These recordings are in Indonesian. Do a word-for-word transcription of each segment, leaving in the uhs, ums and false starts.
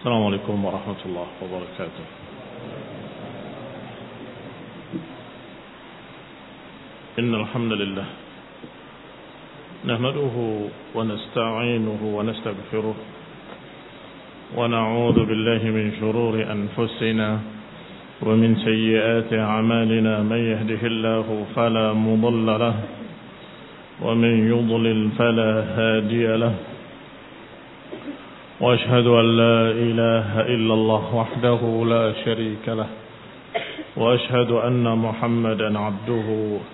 السلام عليكم ورحمة الله وبركاته. إن الحمد لله نحمده ونستعينه ونستغفره ونعوذ بالله من شرور أنفسنا ومن سيئات أعمالنا. من يهده الله فلا مضل له ومن يضلل فلا هادي له. وأشهد أن لا إله إلا الله وحده لا شريك له وأشهد أن محمدا عبده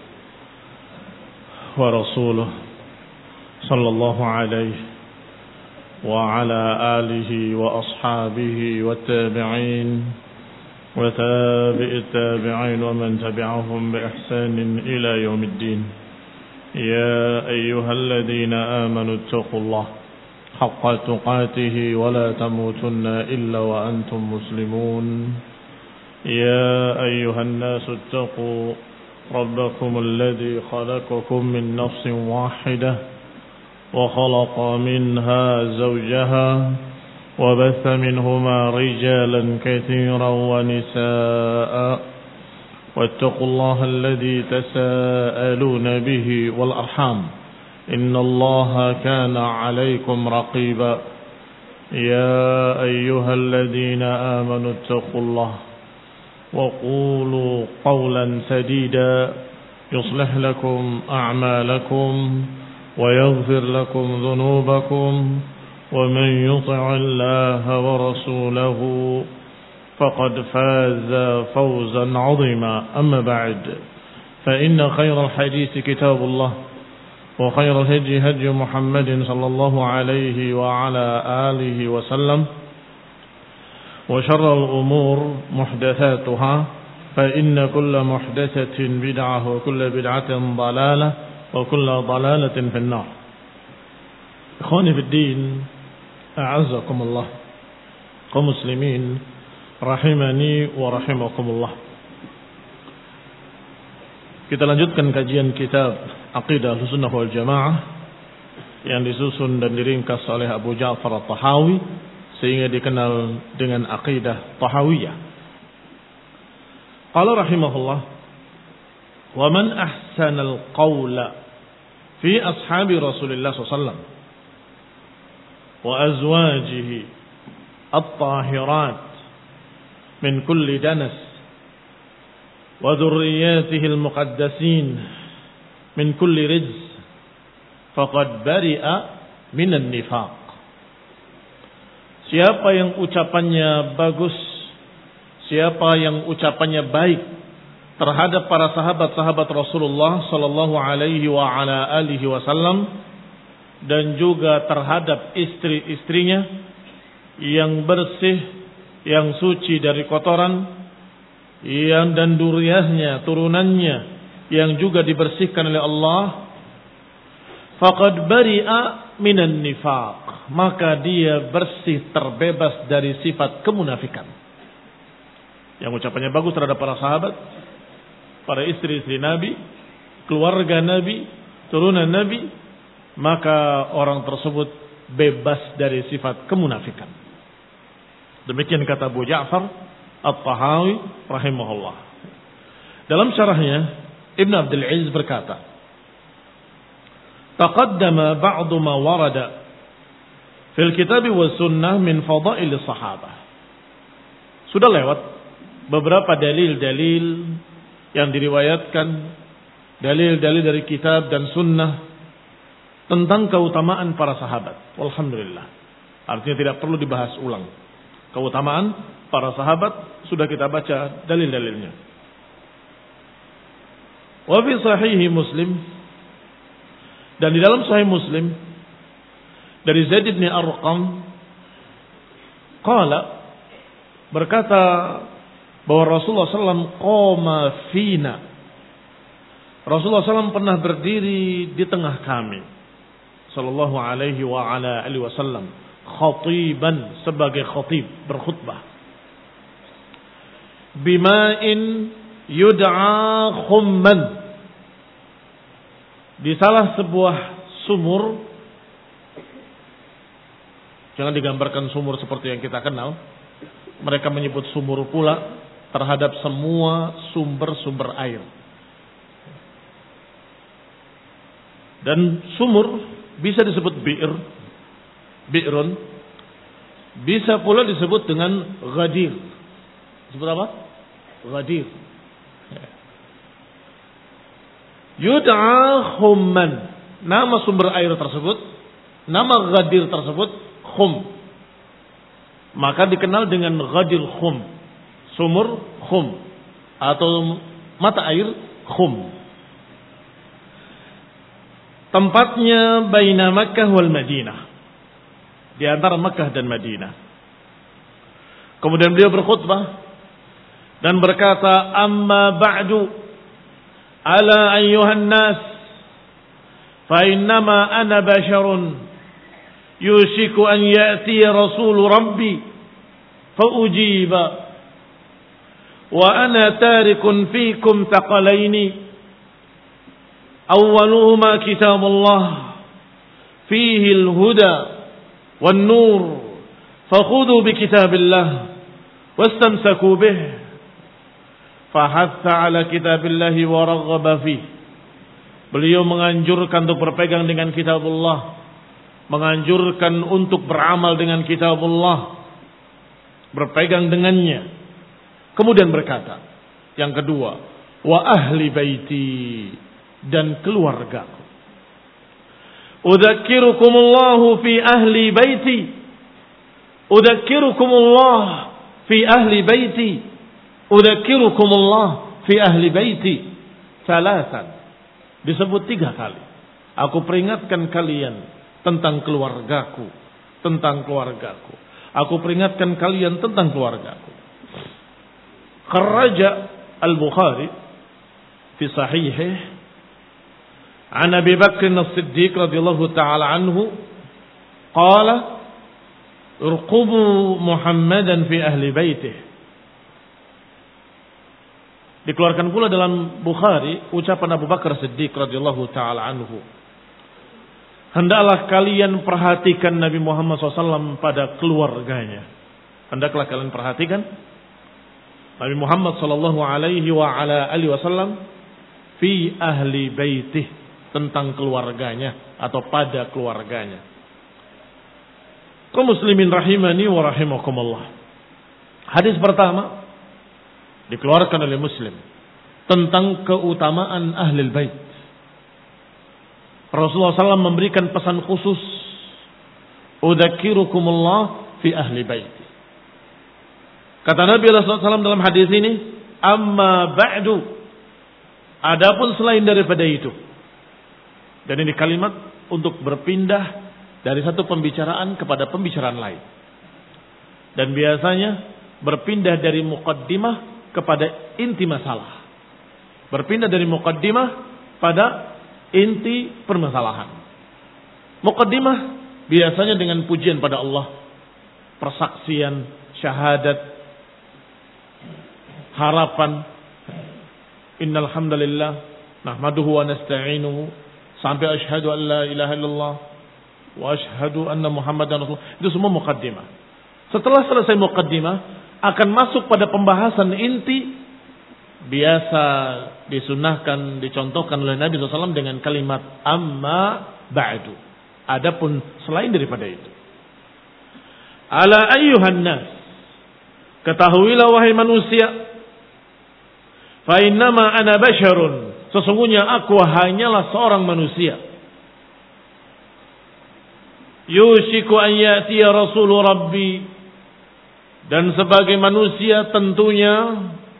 ورسوله صلى الله عليه وعلى آله وأصحابه والتابعين وتابع التابعين ومن تبعهم بإحسان إلى يوم الدين. يا أيها الذين آمنوا اتقوا الله حق تقاته ولا تموتن إلا وأنتم مسلمون. يا أيها الناس اتقوا ربكم الذي خلقكم من نفس واحدة وخلق منها زوجها وبث منهما رجالا كثيرا ونساء واتقوا الله الذي تساءلون به والأرحام إن الله كان عليكم رقيبا. يا أيها الذين آمنوا اتقوا الله وقولوا قولا سديدا يصلح لكم أعمالكم ويغفر لكم ذنوبكم ومن يطع الله ورسوله فقد فاز فوزا عظيما. أما بعد فإن خير الحديث كتاب الله وخير الهدي هدي محمد صلى الله عليه وعلى آله وسلم وشر الأمور محدثاتها فإن كل محدثة بدعة وكل بدعة ضلالة وكل ضلالة في النار. إخواني في الدين أعزكم الله kaum muslimin rahimani wa rahimakumullah. Kita lanjutkan kajian kitab Aqidah Ahlussunnah wal Jamaah yang disusun dan diringkas oleh Abu Ja'far At-Tahawi sehingga dikenal dengan Aqidah Tahawiyah. Qala rahimahullah, wa man ahsanal qawla fi ashabi Rasulillah sallallahu alaihi wasallam wa azwajihi at-tahirat min kulli danas wa dhurriyyatihi al-muqaddasin min kulli rijz faqad bari'a minan nifaq. Siapa yang ucapannya bagus, siapa yang ucapannya baik terhadap para sahabat-sahabat Rasulullah sallallahu alaihi wa ala alihi wasallam dan juga terhadap istri-istrinya yang bersih, yang suci dari kotoran, yang dan duriyahnya, turunannya yang juga dibersihkan oleh Allah, faqad bari'a minan nifaq, maka dia bersih, terbebas dari sifat kemunafikan. Yang ucapannya bagus terhadap para sahabat, para istri-istri Nabi, keluarga Nabi, turunan Nabi, maka orang tersebut bebas dari sifat kemunafikan. Demikian kata Abu Ja'far At-Tahawi rahimahullah. Dalam syarahnya Ibn Abdul Aziz berkata, taqaddama ba'du ma warada fil kitab wa sunnah min fadail sahabah. Sudah lewat beberapa dalil-dalil yang diriwayatkan, dalil-dalil dari kitab dan sunnah tentang keutamaan para sahabat. Alhamdulillah. Artinya tidak perlu dibahas ulang. Keutamaan para sahabat sudah kita baca dalil-dalilnya. Wa fi sahihi Muslim, dan di dalam sahih Muslim dari Zaid bin Arqam qala, berkata bahwa Rasulullah sallallahu alaihi wasallam qama fina. Rasulullah sallallahu alaihi wasallam pernah berdiri di tengah kami sallallahu alaihi wa ala alihi wasallam khatiban, sebagai khatib, berkhutbah, bima'in yud'a khumman, di salah sebuah sumur Jangan digambarkan sumur seperti yang kita kenal. Mereka menyebut sumur pula terhadap semua sumber-sumber air. Dan sumur bisa disebut bi'r, bi'run, bisa pula disebut dengan ghadir. Disebut apa? Ghadir. Yud'a khumman. Nama sumber air tersebut, nama ghadir tersebut khum. Maka dikenal dengan ghadir khum. Sumur khum atau mata air khum. Tempatnya baina Makkah wal Madinah. Di antara Makkah dan Madinah. Kemudian beliau berkhutbah dan berkata, "Amma ba'du, ala ayyuhan nas, fa innama ana basharun, yushiku an ya'ti rasul rabbi, fa ujiba, wa ana tarikun fikum thaqalaini, awwaluhuma kitabullah, fihi al-huda wan-nur, fakhudhu bi kitabillah, wastamsaku bih." Fahatha ala kitabillahi wa raghaba fih. Beliau menganjurkan untuk berpegang dengan kitabullah, menganjurkan untuk beramal dengan kitabullah, berpegang dengannya. Kemudian berkata, yang kedua, wa ahli baiti, dan keluargaku. Udzakirukumullahu fi ahli baiti, udzakirukumullah fi ahli baiti, udzakirukumullah fi ahli baiti. Salasan. Disebut tiga kali. Aku peringatkan kalian tentang keluargaku, tentang keluargaku. Aku peringatkan kalian tentang keluargaku. Kharaja Al-Bukhari fi sahihih an Abi Bakr As-Siddiq radhiyallahu ta'ala anhu qala irqubu Muhammadan fi ahli baitih. Dikeluarkan pula dalam Bukhari ucapan Abu Bakar Siddiq radhiyallahu taala anhu. Hendaklah kalian perhatikan Nabi Muhammad shallallahu alaihi wasallam pada keluarganya. Hendaklah kalian perhatikan Nabi Muhammad sallallahu alaihi wa ala alihi wasallam fi ahli baitih, tentang keluarganya atau pada keluarganya. Kaum muslimin rahimani wa rahimakumullah. Hadis pertama dikeluarkan oleh Muslim tentang keutamaan ahlul bait. Rasulullah shallallahu alaihi wasallam memberikan pesan khusus, udzakirukumullah fi ahli bait. Kata Nabi shallallahu alaihi wasallam dalam hadis ini, amma ba'du, adapun selain daripada itu. Dan ini kalimat untuk berpindah dari satu pembicaraan kepada pembicaraan lain. Dan biasanya berpindah dari muqaddimah kepada inti masalah. Berpindah dari muqaddimah pada inti permasalahan. Muqaddimah biasanya dengan pujian pada Allah, persaksian, syahadat, harapan, innal hamdalillah nahmaduhu wa nasta'inuhu, sampai asyhadu an la ilaha illallah wa asyhadu anna muhammadan rasulullah. Itu semua muqaddimah. Setelah selesai muqaddimah akan masuk pada pembahasan inti, biasa disunahkan, dicontohkan oleh Nabi shallallahu alaihi wasallam dengan kalimat amma ba'du. Adapun selain daripada itu, ala ayyuhan nas, ketahuilah wahai manusia, fa innama ana basyarun, sesungguhnya aku hanyalah seorang manusia. Yushiku an ya'tiya rasulur rabbi, dan sebagai manusia tentunya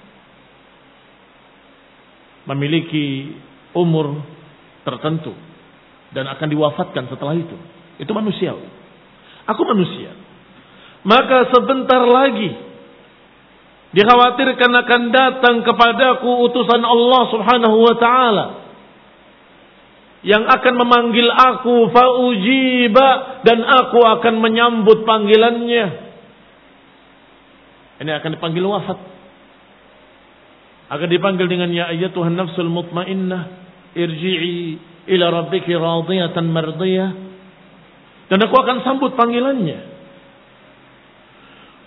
memiliki umur tertentu dan akan diwafatkan setelah itu. Itu manusia. Aku manusia. Maka sebentar lagi dikhawatirkan akan datang kepadaku utusan Allah Subhanahu wa taala yang akan memanggil aku, faujiba, dan aku akan menyambut panggilannya. Ini akan dipanggil wafat. Akan dipanggil dengan ya ayyatuhan nafsul mutmainnah, irji'i ila rabbiki radiyatan mardiyah. Dan aku akan sambut panggilannya.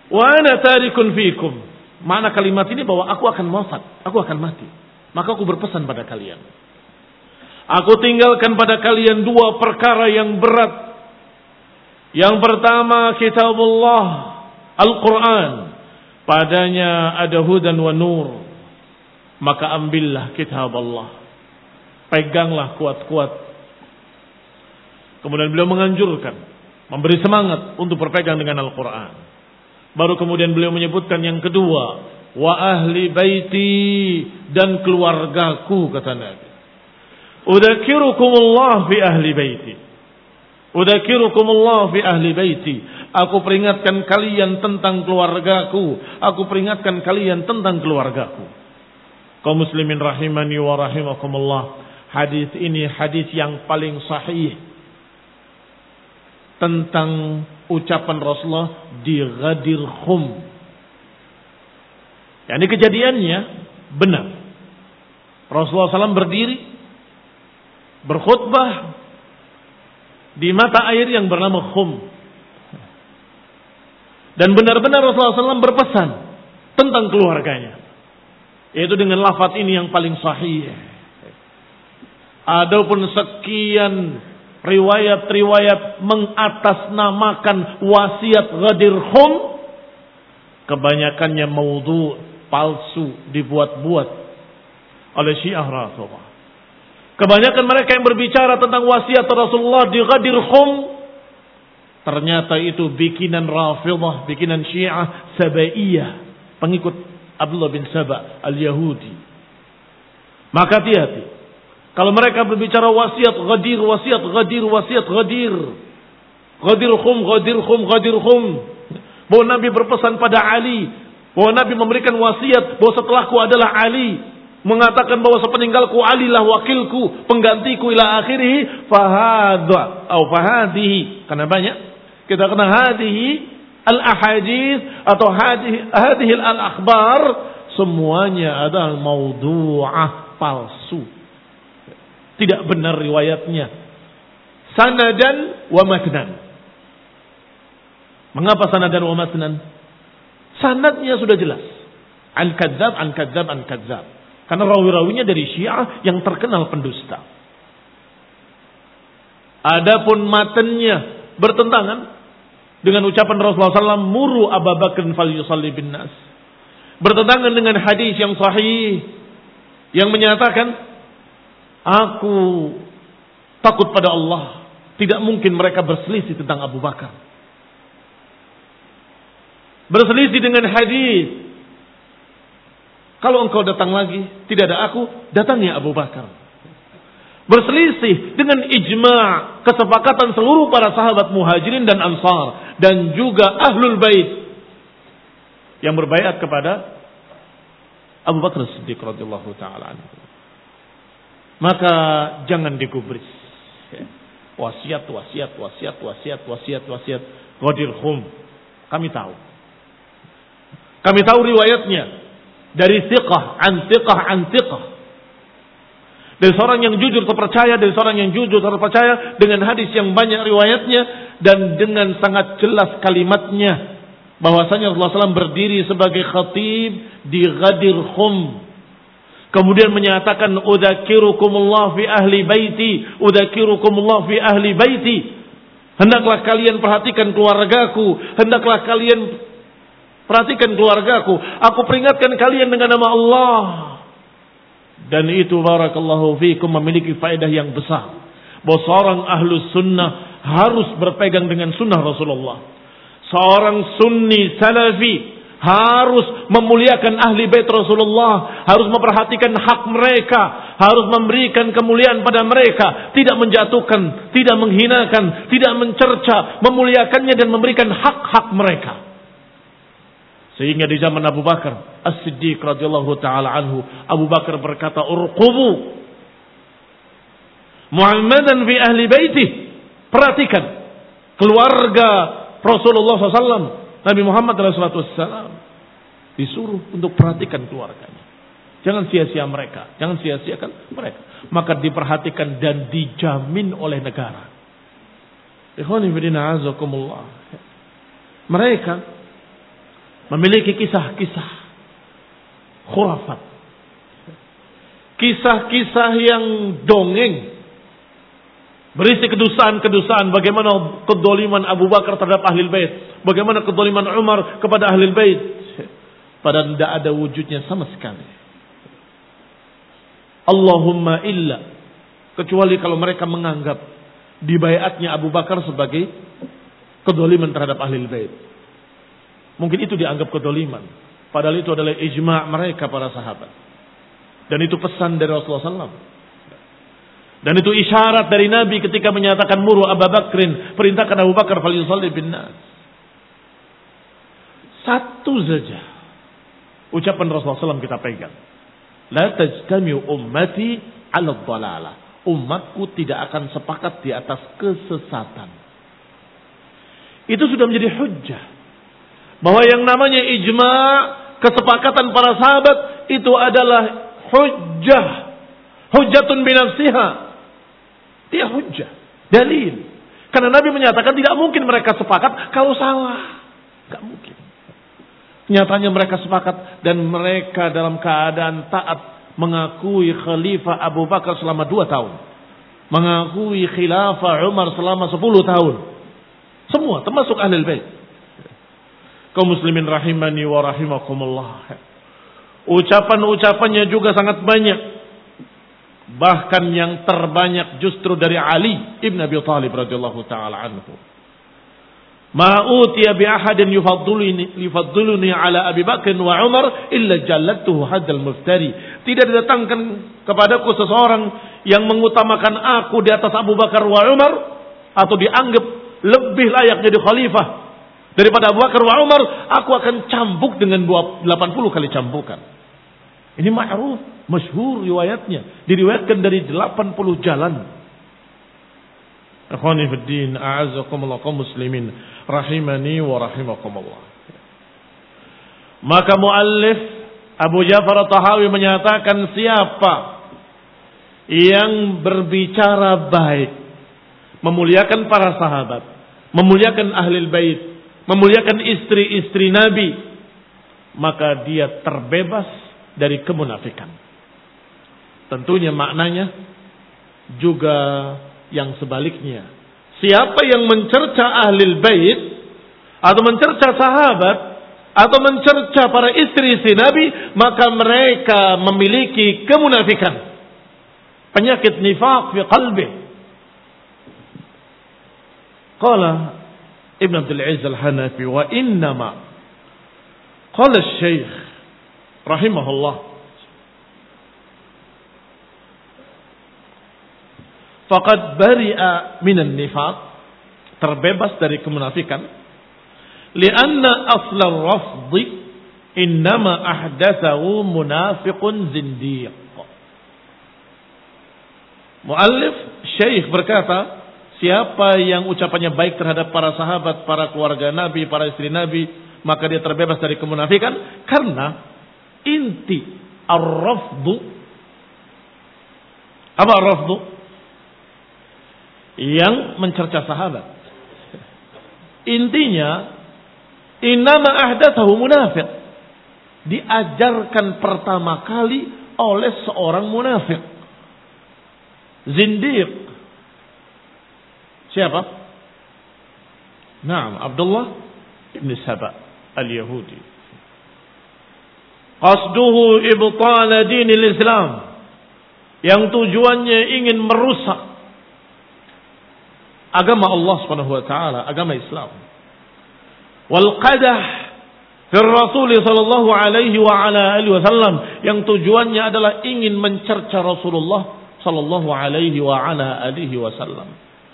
Wa ana tarikun fikum. Makna kalimat ini bahwa aku akan wafat, aku akan mati. Maka aku berpesan pada kalian. Aku tinggalkan pada kalian dua perkara yang berat. Yang pertama kitabullah, Al-Quran. Padanya ada hudan wa nur. Maka ambillah kitab Allah. Peganglah kuat-kuat. Kemudian beliau menganjurkan, memberi semangat untuk berpegang dengan Al-Quran. Baru kemudian beliau menyebutkan yang kedua, wa ahli baiti, dan keluargaku, kata Nabi. Udzakirukumullah fi ahli baiti. Udzakirukumullah fi ahli baiti. Aku peringatkan kalian tentang keluargaku. Aku peringatkan kalian tentang keluargaku. Kaum muslimin rahimani wa rahimakumullah. Hadis ini hadis yang paling sahih tentang ucapan Rasulullah di Ghadir Khum. Ya, ini kejadiannya benar. Rasulullah shallallahu alaihi wasallam berdiri berkhutbah di mata air yang bernama Khum. Dan benar-benar Rasulullah shallallahu alaihi wasallam berpesan tentang keluarganya. Yaitu dengan lafaz ini yang paling sahih. Adapun sekian riwayat-riwayat mengatasnamakan wasiat Ghadir Khum, kebanyakannya maudhu, palsu, dibuat-buat oleh Syiah Rafidhah. Kebanyakan mereka yang berbicara tentang wasiat Rasulullah di Ghadir Khum, ternyata itu bikinan Rafidhah, bikinan Syiah Sabaiyah, pengikut Abdullah bin Saba al-Yahudi. Maka hati-hati. Kalau mereka berbicara wasiat Ghadir, wasiat Ghadir, wasiat Ghadir. Ghadir Khum, Ghadir Khum, Ghadir Khum. Bahwa Nabi berpesan pada Ali. Bahwa Nabi memberikan wasiat bahwa setelahku adalah Ali. Mengatakan bahwa sepeninggalku Ali lah wakilku, penggantiku ila akhirih. Fahadha, atau fahadihi. Karena banyak. Kita kena hadihi al-ahadith atau hadihi, hadihi al-akhbar. Semuanya adalah maudhu'ah, palsu. Tidak benar riwayatnya. Sanadan wa matnan. Mengapa sanadan wa matnan? Sanadnya sudah jelas. An kadzab, an kadzab, an kadzab. Karena rawi-rawinya dari Syiah yang terkenal pendusta. Adapun matanya bertentangan dengan ucapan Rasulullah shallallahu alaihi wasallam, muru Abu Bakr falyusalli bin nas. Bertentangan dengan hadis yang sahih yang menyatakan, aku takut pada Allah. Tidak mungkin mereka berselisih tentang Abu Bakar. Berselisih dengan hadis. Kalau engkau datang lagi, tidak ada aku, datangnya Abu Bakar. Berselisih dengan ijma' kesepakatan seluruh para sahabat muhajirin dan ansar. Dan juga ahlul bait yang berbaiat kepada Abu Bakar Siddiq radhiyallahu ta'ala anhu. Maka jangan digubris. Wasiat, wasiat, wasiat, wasiat, wasiat, wasiat. Ghadir Khum. Kami tahu. Kami tahu riwayatnya. Dari thiqah, an thiqah, an thiqah. Dari seorang yang jujur terpercaya, dari seorang yang jujur terpercaya. Dengan hadis yang banyak riwayatnya. Dan dengan sangat jelas kalimatnya. Bahwasanya Rasulullah shallallahu alaihi wasallam berdiri sebagai khatib di Ghadir Khum. Kemudian menyatakan, udzakirukumullah fi ahli baiti, udzakirukumullah fi ahli baiti. Hendaklah kalian perhatikan keluargaku, hendaklah kalian perhatikan keluargaku. Aku peringatkan kalian dengan nama Allah. Dan itu barakallahu fiikum memiliki faedah yang besar. Bahwa seorang ahlus sunnah harus berpegang dengan sunnah Rasulullah. Seorang sunni salafi harus memuliakan ahli bait Rasulullah, harus memperhatikan hak mereka, harus memberikan kemuliaan pada mereka, tidak menjatuhkan, tidak menghinakan, tidak mencerca, memuliakannya dan memberikan hak-hak mereka. Sehingga di zaman Abu Bakar As-Siddiq radhiyallahu taala anhu, Abu Bakar berkata, "Urqubu Muhammadan fi ahli baitih." Perhatikan keluarga Rasulullah shallallahu alaihi wasallam. Nabi Muhammad shallallahu alaihi wasallam disuruh untuk perhatikan keluarganya. Jangan sia-sia mereka. Jangan sia-siakan mereka. Maka diperhatikan dan dijamin oleh negara. Ikhwani fillah azakumullah. Mereka memiliki kisah-kisah khurafat. Kisah-kisah yang dongeng. Berisi kedustaan-kedustaan. Bagaimana kedoliman Abu Bakar terhadap Ahlul Bait. Bagaimana kedoliman Umar kepada Ahlul Bait. Padahal tidak ada wujudnya sama sekali. Allahumma illa. Kecuali kalau mereka menganggap dibaiatnya Abu Bakar sebagai kedoliman terhadap Ahlul Bait. Mungkin itu dianggap kedoliman. Padahal itu adalah ijma' mereka para sahabat. Dan itu pesan dari Rasulullah sallallahu alaihi wasallam. Dan itu isyarat dari Nabi ketika menyatakan muru Abu Bakrin, perintahkan Abu Bakar falyusalli bin nas. Satu saja ucapan Rasulullah sallallahu alaihi wasallam kita pegang. La tajtami'u ummati 'ala dhalalah. Umatku tidak akan sepakat di atas kesesatan. Itu sudah menjadi hujjah. Bahwa yang namanya ijma', kesepakatan para sahabat itu adalah hujjah. Hujjatun binafsiha. Dia hujjah, dalil. Karena Nabi menyatakan tidak mungkin mereka sepakat kalau salah. Tidak mungkin. Nyatanya mereka sepakat dan mereka dalam keadaan taat mengakui Khalifah Abu Bakar selama dua tahun. Mengakui Khilafah Umar selama sepuluh tahun. Semua termasuk Ahlul Bait. Kaum muslimin rahimani wa rahimakumullah. Ucapan-ucapannya juga sangat banyak. Bahkan yang terbanyak justru dari Ali ibn Abi Thalib radhiyallahu taala anhu. Ma utiya bi ahadin yufaddiluni yufaddiluni ala Abi Bakr wa Umar illa jallatuhu haddal muftari. Tidak didatangkan kepadaku seseorang yang mengutamakan aku di atas Abu Bakar wa Umar atau dianggap lebih layak jadi khalifah daripada Abu Bakar wa Umar, aku akan cambuk dengan delapan puluh kali cambukan. Ini ma'ruf, masyhur riwayatnya. Diriwayatkan dari delapan puluh jalan. Ikhwani fid din, a'azzakumullah kaum muslimin, rahimani wa rahimakumullah. Maka muallif Abu Ja'far At-Tahawi menyatakan siapa yang berbicara baik, memuliakan para sahabat, memuliakan Ahlul Bait, memuliakan istri-istri Nabi, maka dia terbebas dari kemunafikan. Tentunya maknanya juga yang sebaliknya. Siapa yang mencerca Ahlul Bait atau mencerca sahabat atau mencerca para istri-istri Nabi, maka mereka memiliki kemunafikan. Penyakit nifaq fi qalbi. Qala Ibn Abdul Aziz Al-Hanafi wa innama qala Syekh rahimahullah faqad bari'a minan nifaq, terbebas dari kemunafikan, lianna asla ar-rafd innama ahdathahu munafiqun zindiq. Muallif Syekh berkata, siapa yang ucapannya baik terhadap para sahabat, para keluarga Nabi, para istri Nabi, maka dia terbebas dari kemunafikan karena inti ar-rafdu. Apa ar-rafdu? Yang mencerca sahabat. Intinya innama ahdatsahu munafiq. Diajarkan pertama kali oleh seorang munafik. Zindiq. Siapa? Naam, Abdullah ibn Saba al-Yahudi. Qasduhu ibtala dinil Islam, yang tujuannya ingin merusak agama Allah Subhanahu wa taala, agama Islam. Wal qadah fi Rasul sallallahu alaihi wa ala alihi wasallam, yang tujuannya adalah ingin mencerca Rasulullah sallallahu alaihi wa ala alihi wasallam.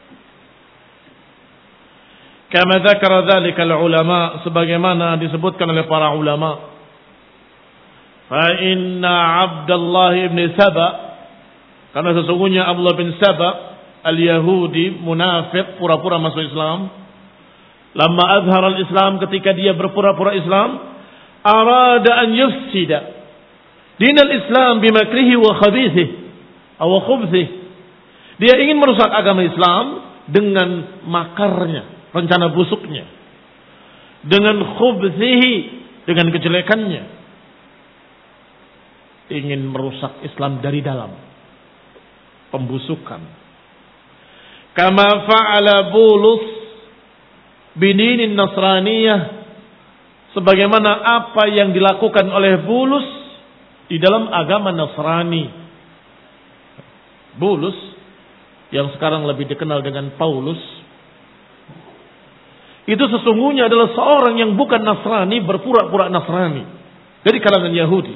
Kama dzakara dzalika al-ulama, sebagaimana disebutkan oleh para ulama. Fa inna Abdullah ibn Saba, karena sesungguhnya Abdullah bin Saba al-Yahudi, munafik, pura-pura masuk Islam. Lama azhar al-Islam, ketika dia berpura-pura Islam, arada an yufsida din al-Islam bimakrihi wa khabithih atau khubthih. Dia ingin merusak agama Islam dengan makarnya, rencana busuknya. Dengan khubthihi, dengan kejelekannya, ingin merusak Islam dari dalam, pembusukan. Kama fa'ala Bulus bidinin Nasraniyah, sebagaimana apa yang dilakukan oleh Bulus di dalam agama Nasrani. Bulus yang sekarang lebih dikenal dengan Paulus, itu sesungguhnya adalah seorang yang bukan Nasrani, berpura-pura Nasrani dari kalangan Yahudi.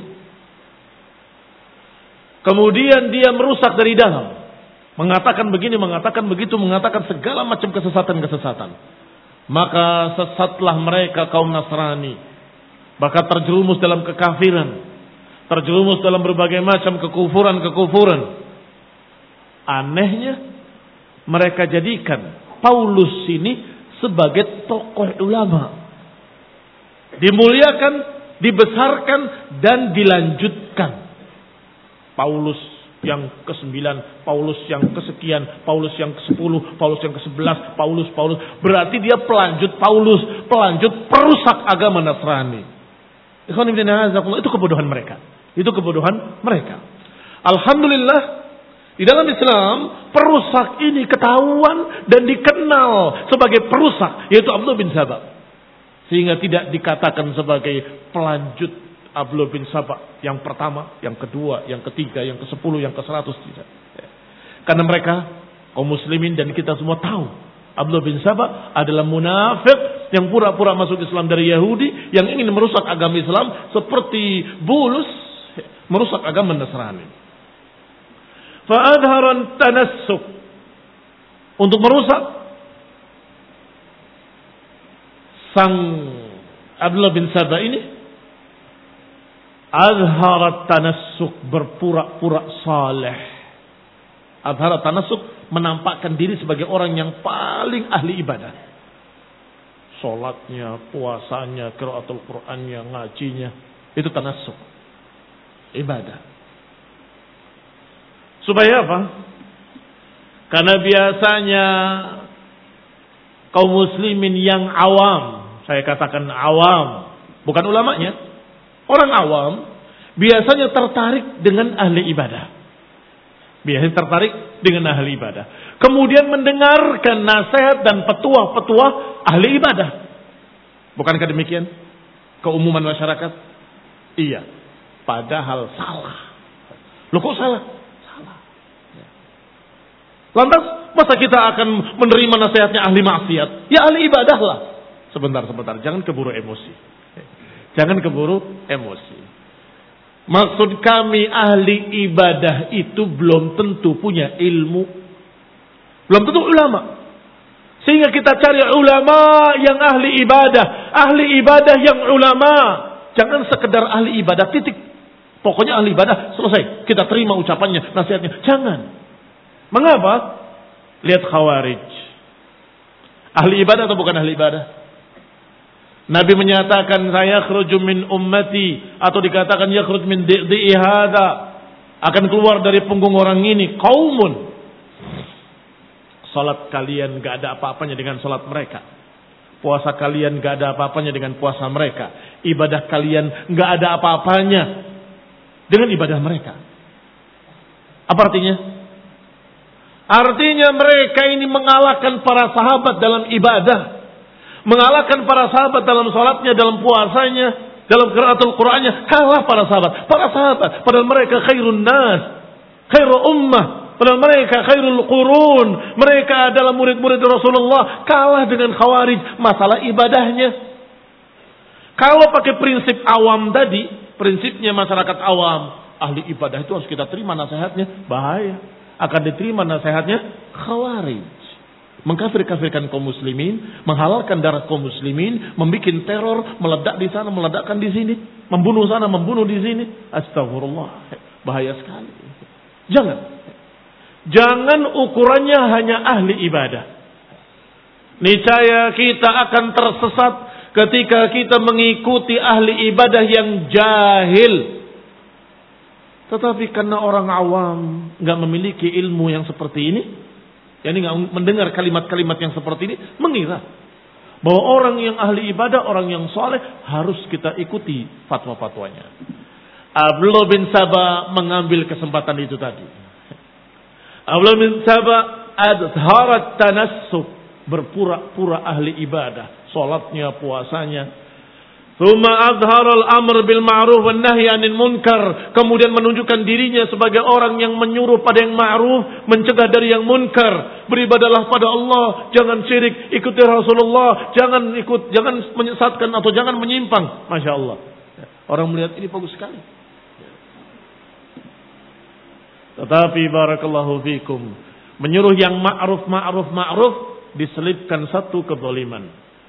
Kemudian dia merusak dari dalam, mengatakan begini, mengatakan begitu, mengatakan segala macam kesesatan-kesesatan. Maka sesatlah mereka kaum Nasrani, maka terjerumus dalam kekafiran, terjerumus dalam berbagai macam kekufuran-kekufuran. Anehnya, mereka jadikan Paulus ini sebagai tokoh ulama, dimuliakan, dibesarkan, dan dilanjutkan. Paulus yang kesembilan, Paulus yang kesekian, Paulus yang kesepuluh, Paulus yang kesebelas, Paulus, Paulus. Berarti dia pelanjut Paulus, pelanjut perusak agama Nasrani. Itu kebodohan mereka. Itu kebodohan mereka. Alhamdulillah, di dalam Islam, perusak ini ketahuan dan dikenal sebagai perusak, yaitu Abdullah bin Saba. Sehingga tidak dikatakan sebagai pelanjut Abdullah bin Saba yang pertama, yang kedua, yang ketiga, yang kesepuluh, yang keseratus, tidak. Karena mereka, kaum muslimin dan kita semua tahu, Abdullah bin Saba adalah munafik yang pura-pura masuk Islam dari Yahudi, yang ingin merusak agama Islam seperti Bulus merusak agama Nasrani. Fa'adharan tanassuk, untuk merusak sang Abdullah bin Saba ini, azharat tanassuk, berpura-pura saleh. Azharat tanassuk, menampakkan diri sebagai orang yang paling ahli ibadah. Salatnya, puasanya, qiraatul Qur'annya, ngajinya, itu tanassuk, ibadah. Supaya apa? Karena biasanya kaum muslimin yang awam, saya katakan awam, bukan ulamanya, orang awam biasanya tertarik dengan ahli ibadah. Biasanya tertarik dengan ahli ibadah. Kemudian mendengarkan nasihat dan petuah-petuah ahli ibadah. Bukankah demikian? Keumuman masyarakat? Iya. Padahal salah. Loh kok salah? Lantas, masa kita akan menerima nasihatnya ahli maksiat? Ya ahli ibadah lah. Sebentar, sebentar. Jangan keburu emosi. Jangan keburu emosi. Maksud kami ahli ibadah itu belum tentu punya ilmu. Belum tentu ulama. Sehingga kita cari ulama yang ahli ibadah. Ahli ibadah yang ulama. Jangan sekedar ahli ibadah, titik. Pokoknya ahli ibadah, selesai. Kita terima ucapannya, nasihatnya. Jangan. Mengapa? Lihat Khawarij. Ahli ibadah atau bukan ahli ibadah? Nabi menyatakan saya yakhruju min ummati, atau dikatakan yakhruj min di'i hada, akan keluar dari punggung orang ini qaumun, salat kalian gak ada apa-apanya dengan salat mereka, puasa kalian gak ada apa-apanya dengan puasa mereka, ibadah kalian gak ada apa-apanya dengan ibadah mereka. Apa artinya? Artinya mereka ini mengalahkan para sahabat dalam ibadah, mengalahkan para sahabat dalam salatnya, dalam puasanya, dalam qiraatul Qur'annya, kalah para sahabat. Para sahabat, padahal mereka khairun nas, khairul ummah, padahal mereka khairul qurun, mereka adalah murid-murid Rasulullah, kalah dengan Khawarij masalah ibadahnya. Kalau pakai prinsip awam tadi, prinsipnya masyarakat awam, ahli ibadah itu harus kita terima nasihatnya, bahaya. Akan diterima nasihatnya Khawarij, mengkafir-kafirkan kaum muslimin, menghalalkan darah kaum muslimin, membuat teror, meledak di sana, meledakkan di sini, membunuh sana, membunuh di sini. Astagfirullah, bahaya sekali. Jangan, jangan ukurannya hanya ahli ibadah. Niscaya kita akan tersesat ketika kita mengikuti ahli ibadah yang jahil. Tetapi karena orang awam nggak memiliki ilmu yang seperti ini, yakni nggak mendengar kalimat-kalimat yang seperti ini, mengira Bahwa orang yang ahli ibadah, orang yang soleh harus kita ikuti fatwa-fatwanya. Abdullah bin Saba mengambil kesempatan itu tadi. Abdullah bin Saba adharat tanassuk, berpura-pura ahli ibadah, salatnya, puasanya. Tsumma adhara al-amr bil ma'ruf wan nahy 'anil munkar, kemudian menunjukkan dirinya sebagai orang yang menyuruh pada yang ma'ruf, mencegah dari yang munkar. Beribadahlah pada Allah, jangan syirik, ikuti Rasulullah, jangan ikut, jangan menyesatkan atau jangan menyimpang. Masya Allah. Orang melihat ini bagus sekali. Tetapi barakallahu fikum, menyuruh yang ma'ruf ma'ruf ma'ruf diselipkan satu kezaliman,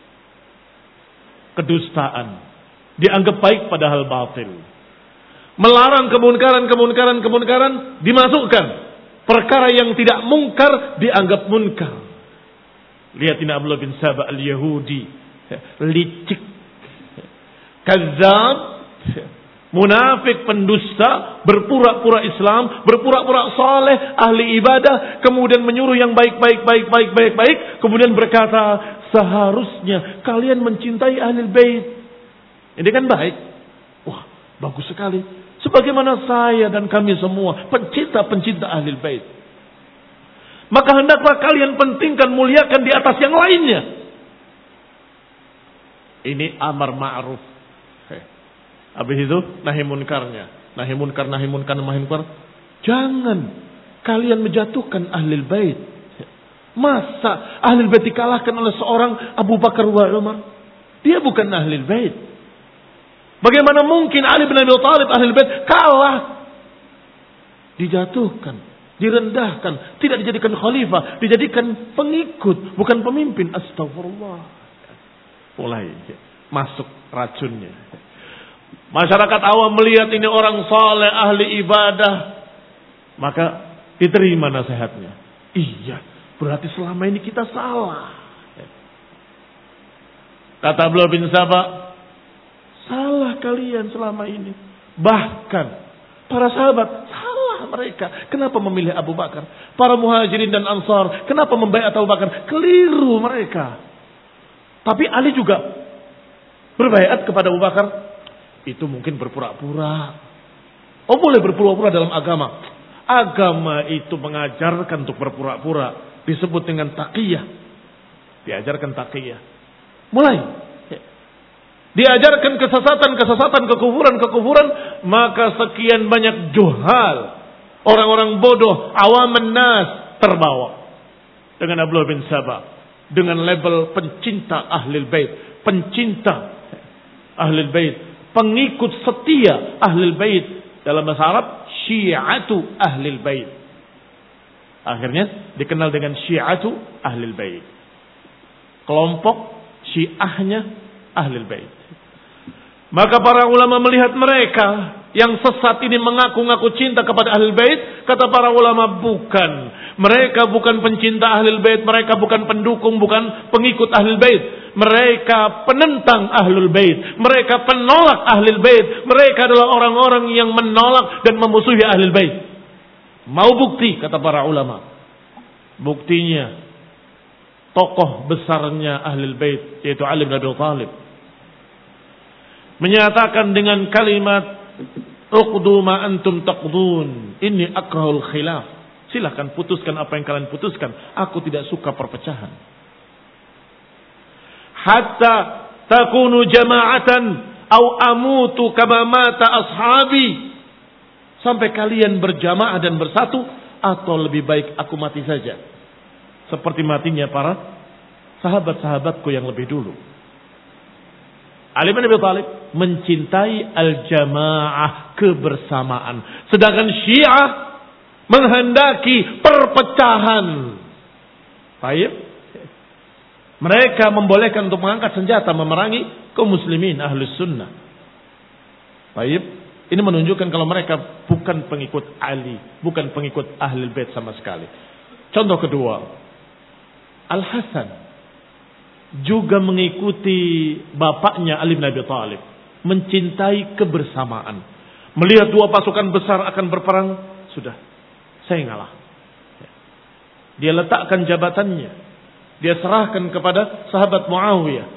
kedustaan, dianggap baik padahal batil. Melarang kemunkaran kemunkaran kemunkaran dimasukkan, perkara yang tidak mungkar dianggap munkar. Lihat ini Abdullah bin Saba al-Yahudi, licik, kadzab, munafik, pendusta, berpura-pura Islam, berpura-pura saleh, ahli ibadah, kemudian menyuruh yang baik-baik, baik-baik, baik-baik, kemudian berkata, seharusnya kalian mencintai ahlul bait. Ini kan baik. Wah, bagus sekali. Sebagaimana saya dan kami semua pencinta-pencinta ahlul bait. Maka hendaklah kalian pentingkan, muliakan di atas yang lainnya. Ini amar ma'ruf. Habis itu nahi munkarnya. Nahi munkar, nahi munkar, nahi munkar. Jangan kalian menjatuhkan ahlul bait. Masa ahlul bait dikalahkan oleh seorang Abu Bakar wa Umar? Dia bukan ahlul bait. Bagaimana mungkin Ali bin Abi Thalib ahlul bait kalah? Dijatuhkan, direndahkan, tidak dijadikan khalifah, dijadikan pengikut, bukan pemimpin. Astagfirullah. Mulai masuk racunnya. Masyarakat awam melihat ini orang saleh, ahli ibadah, maka diterima nasihatnya. Iya, berarti selama ini kita salah. Kata Abdullah bin Saba, salah kalian selama ini. Bahkan para sahabat, salah mereka. Kenapa memilih Abu Bakar? Para muhajirin dan ansar, kenapa membaiat Abu Bakar? Keliru mereka. Tapi Ali juga berbaiat kepada Abu Bakar. Itu mungkin berpura-pura. Oh, boleh berpura-pura dalam agama. Agama itu mengajarkan untuk berpura-pura. Disebut dengan taqiyah. Diajarkan taqiyah. Mulai. Diajarkan kesesatan-kesesatan, kekufuran-kekufuran. Maka sekian banyak juhal, orang-orang bodoh, awaman nas, terbawa. Dengan Abdullah bin Saba. Dengan label pencinta ahlul bait. Pencinta ahlul bait. Pengikut setia ahlul bait. Dalam bahasa Arab, syi'atu ahlul bait. Akhirnya dikenal dengan syi'atu ahlul bait. Kelompok syiahnya ahlul bait. Maka para ulama melihat mereka yang sesat ini mengaku-ngaku cinta kepada ahlul bait. Kata para ulama, bukan. Mereka bukan pencinta ahlul bait. Mereka bukan pendukung, bukan pengikut ahlul bait. Mereka penentang ahlul bait. Mereka penolak ahlul bait. Mereka adalah orang-orang yang menolak dan memusuhi ahlul bait. Mau bukti, kata para ulama. Buktinya, tokoh besarnya ahlul bait, yaitu Ali bin Abi Thalib, menyatakan dengan kalimat, uqdu ma antum taqdun, inni akrahul khilaf. Silahkan putuskan apa yang kalian putuskan. Aku tidak suka perpecahan. Hatta takunu jama'atan au amutu kama mata ashabi. Sampai kalian berjamaah dan bersatu, atau lebih baik aku mati saja seperti matinya para sahabat-sahabatku yang lebih dulu. Ali bin Abi Thalib mencintai al-jamaah, kebersamaan. Sedangkan Syiah menghendaki perpecahan. Baik. Mereka membolehkan untuk mengangkat senjata memerangi kaum muslimin ahlus sunnah. Baik. Ini menunjukkan kalau mereka bukan pengikut Ali, bukan pengikut ahlul bait sama sekali. Contoh kedua, Al-Hasan juga mengikuti bapaknya Ali bin Abi Thalib, mencintai kebersamaan. Melihat dua pasukan besar akan berperang, sudah, saya ngalah. Dia letakkan jabatannya Dia serahkan kepada sahabat Muawiyah.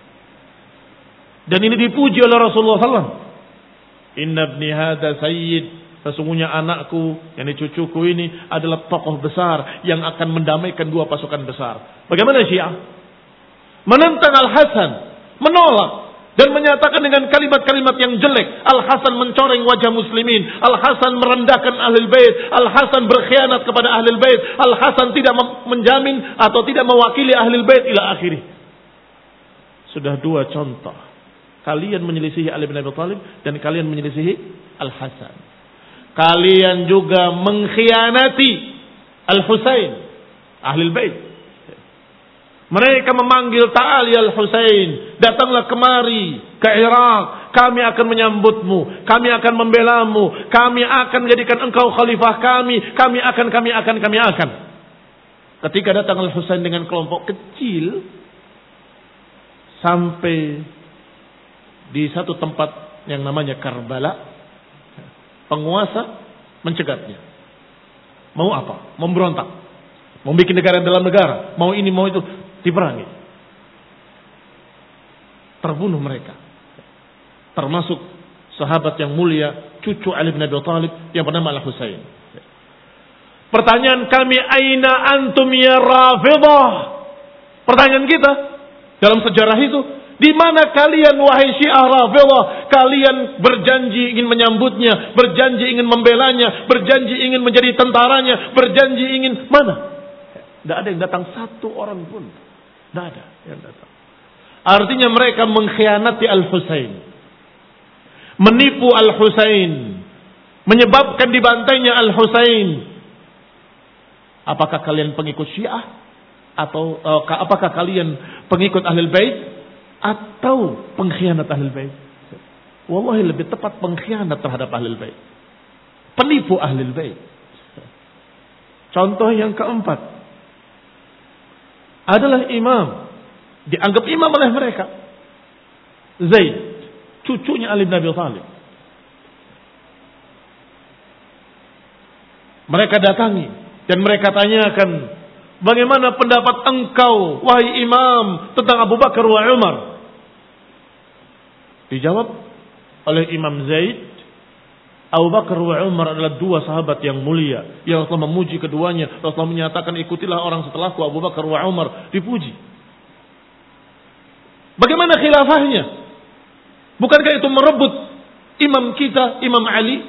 Dan ini dipuji oleh Rasulullah sallallahu alaihi wasallam. Inna ibni hada sayyid. Sesungguhnya anakku, yakni cucuku ini adalah tokoh besar yang akan mendamaikan dua pasukan besar. Bagaimana Syiah? Menentang Al-Hasan, menolak dan menyatakan dengan kalimat-kalimat yang jelek. Al-Hasan mencoreng wajah muslimin, Al-Hasan merendahkan Ahlul Bait, Al-Hasan berkhianat kepada Ahlul Bait, Al-Hasan tidak menjamin atau tidak mewakili Ahlul Bait ila akhirih. Sudah dua contoh. Kalian menyelisihi Ali bin Abi Thalib dan kalian menyelisihi Al-Hasan. Kalian juga mengkhianati Al-Husain, Ahlul Bait. Mereka memanggil Ta'ali Al-Husain, datanglah kemari ke Irak, kami akan menyambutmu, kami akan membelamu, kami akan menjadikan engkau khalifah kami, kami akan, kami akan, kami akan. Ketika datang Al-Husain dengan kelompok kecil, sampai di satu tempat yang namanya Karbala, penguasa mencegatnya. Mau apa? Memberontak. Mau bikin negara dalam negara. Mau ini, mau itu. Diperangi. Terbunuh mereka. Termasuk sahabat yang mulia, cucu Ali bin Abi Thalib yang bernama Al-Husain. Pertanyaan kami, aina antum ya Rafidah? Pertanyaan kita dalam sejarah itu, di mana kalian wahai Syiah Rafidhah? Kalian berjanji ingin menyambutnya, berjanji ingin membelanya, berjanji ingin menjadi tentaranya, berjanji ingin mana? Tidak ada yang datang satu orang pun. Tidak ada yang datang. Artinya mereka mengkhianati Al-Husain, menipu Al-Husain, menyebabkan dibantainya Al-Husain. Apakah kalian pengikut Syiah? Atau uh, apakah kalian pengikut Ahlul Bait? Atau pengkhianat Ahlul Bait? Wallahi lebih tepat pengkhianat terhadap Ahlul Bait, penipu Ahlul Bait. Contoh yang keempat adalah imam, dianggap imam oleh mereka, Zaid, cucunya Ali bin Abi Thalib. Mereka datangi dan mereka tanyakan, bagaimana pendapat engkau, wahai imam, tentang Abu Bakar wa Umar? Dijawab oleh Imam Zaid, Abu Bakar wa Umar adalah dua sahabat yang mulia, yang Rasulullah memuji keduanya. Rasulullah menyatakan, ikutilah orang setelahku, Abu Bakar wa Umar. Dipuji. Bagaimana khilafahnya? Bukankah itu merebut imam kita, Imam Ali?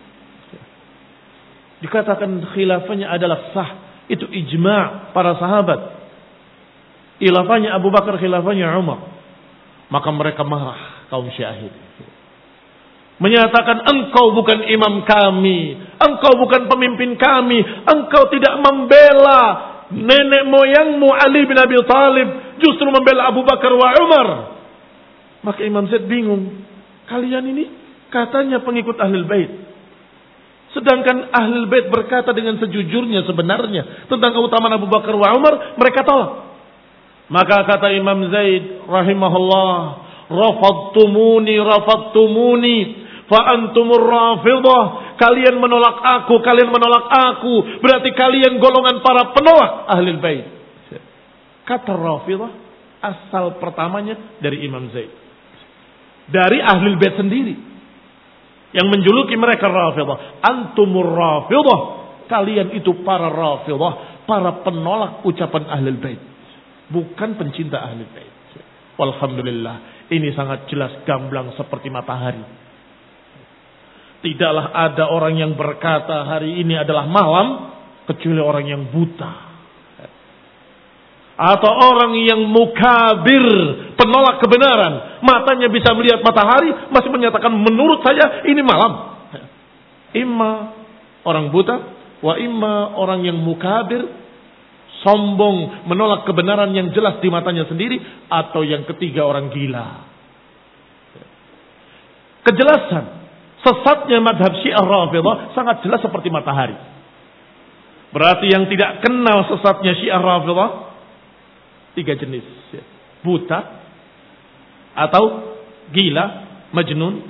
Dikatakan khilafahnya adalah sah. Itu ijma' para sahabat. Khilafahnya Abu Bakar, khilafahnya Umar. Maka mereka marah, kaum Syiah. Menyatakan, engkau bukan imam kami, engkau bukan pemimpin kami, engkau tidak membela nenek moyangmu Ali bin Abi Thalib, justru membela Abu Bakar wa Umar. Maka Imam Zaid bingung. Kalian ini katanya pengikut Ahlul Bait, sedangkan Ahlul Bait berkata dengan sejujurnya sebenarnya tentang keutamaan Abu Bakar wa Umar, mereka tolak. Maka kata Imam Zaid rahimahullah, rafadtumuni rafadtumuni fa antumur Rafidhah. Kalian menolak aku, kalian menolak aku, berarti kalian golongan para penolak Ahlul Bait. Kata Rafidhah asal pertamanya dari Imam Zaid, dari Ahlul Bait sendiri yang menjuluki mereka Rafidhah. Antumur Rafidhah, kalian itu para Rafidhah, para penolak ucapan Ahlul Bait, bukan pencinta Ahlul Bait. Walhamdulillah, ini sangat jelas gamblang seperti matahari. Tidaklah ada orang yang berkata hari ini adalah malam kecuali orang yang buta, atau orang yang mukabir, penolak kebenaran. Matanya bisa melihat matahari, masih menyatakan menurut saya ini malam. Imma orang buta, wa imma orang yang mukabir, sombong, menolak kebenaran yang jelas di matanya sendiri, atau yang ketiga orang gila. Kejelasan sesatnya madhab Syiah Rafidhah sangat jelas seperti matahari. Berarti yang tidak kenal sesatnya Syiah Rafidhah tiga jenis: buta, atau gila, majnun,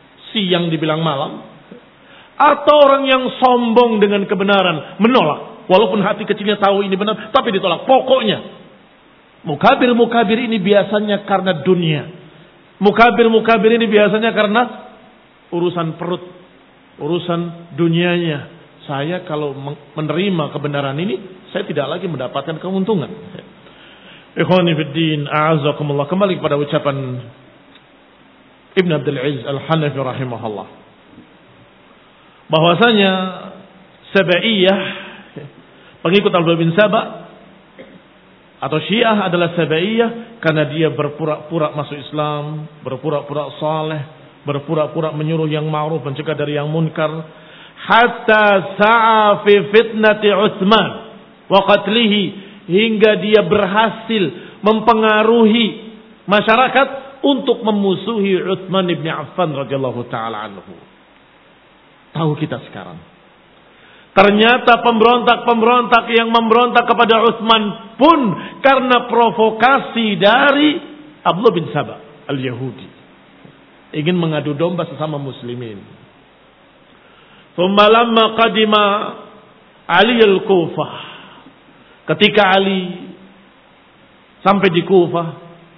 siang dibilang malam, atau orang yang sombong dengan kebenaran, menolak. Walaupun hati kecilnya tahu ini benar, tapi ditolak. Pokoknya. Mukabir-mukabir ini biasanya karena dunia. Mukabir-mukabir ini biasanya karena urusan perut, urusan dunianya. Saya kalau menerima kebenaran ini, saya tidak lagi mendapatkan keuntungan. Ikhwani fiddin, a'azakumullah. Kembali kepada ucapan Ibn Abdul Aziz Al-Hanafi rahimahullah, bahwasanya Sabaiyah, pengikut Abdullah bin Saba atau Syiah adalah Sabaiyah karena dia berpura-pura masuk Islam, berpura-pura saleh, berpura-pura menyuruh yang ma'ruf, mencegah dari yang munkar, hatta sa'a fi fitnati Utsman wa qatlihi, hingga dia berhasil mempengaruhi masyarakat untuk memusuhi Utsman bin Affan radhiyallahu taala anhu. Tahu kita sekarang, ternyata pemberontak-pemberontak yang memberontak kepada Utsman pun karena provokasi dari Abdullah bin Saba al-Yahudi, ingin mengadu domba sesama muslimin. Thumma lamma qadima Ali al-Kufah, ketika Ali sampai di Kufah,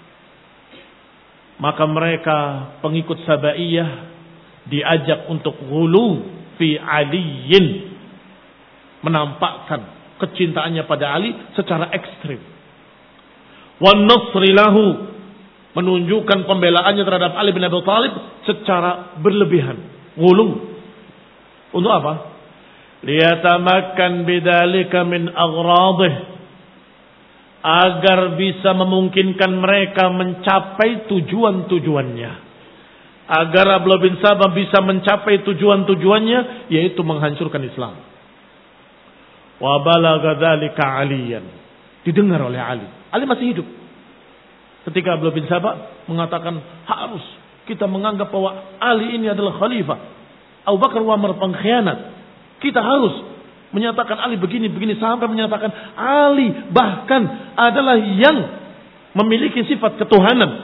maka mereka pengikut Sabaiyah diajak untuk ghulu fi Aliyin, menampakkan kecintaannya pada Ali secara ekstrim. Wan nasri lahu, menunjukkan pembelaannya terhadap Ali bin Abi Thalib secara berlebihan. Ghulu. Untuk apa? Liyatamakkan bidzalika min aghradih, agar bisa memungkinkan mereka mencapai tujuan-tujuannya. Agar Abdullah bin Saba bisa mencapai tujuan-tujuannya, yaitu menghancurkan Islam. Wa balagha dzalika Aliyan, didengar oleh Ali. Ali masih hidup ketika Abdullah bin Saba mengatakan harus kita menganggap bahwa Ali ini adalah khalifah, Abu Bakar wa Umar pengkhianat. Kita harus menyatakan Ali begini-begini, sampai menyatakan Ali bahkan adalah yang memiliki sifat ketuhanan.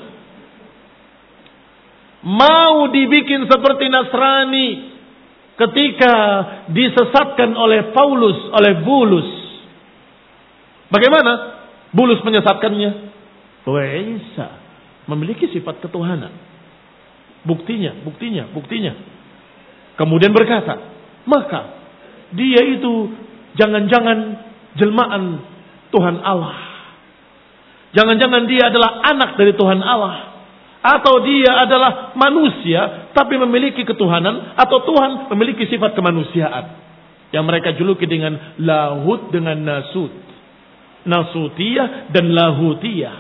Mau dibikin seperti Nasrani ketika disesatkan oleh Paulus, oleh Bulus. Bagaimana Bulus menyesatkannya? Bahwa Isa memiliki sifat ketuhanan. Buktinya, buktinya, buktinya. Kemudian berkata, maka dia itu jangan-jangan jelmaan Tuhan Allah. Jangan-jangan dia adalah anak dari Tuhan Allah. Atau dia adalah manusia tapi memiliki ketuhanan. Atau Tuhan memiliki sifat kemanusiaan. Yang mereka juluki dengan lahut dengan nasut. Nasutiyah dan lahutiyah.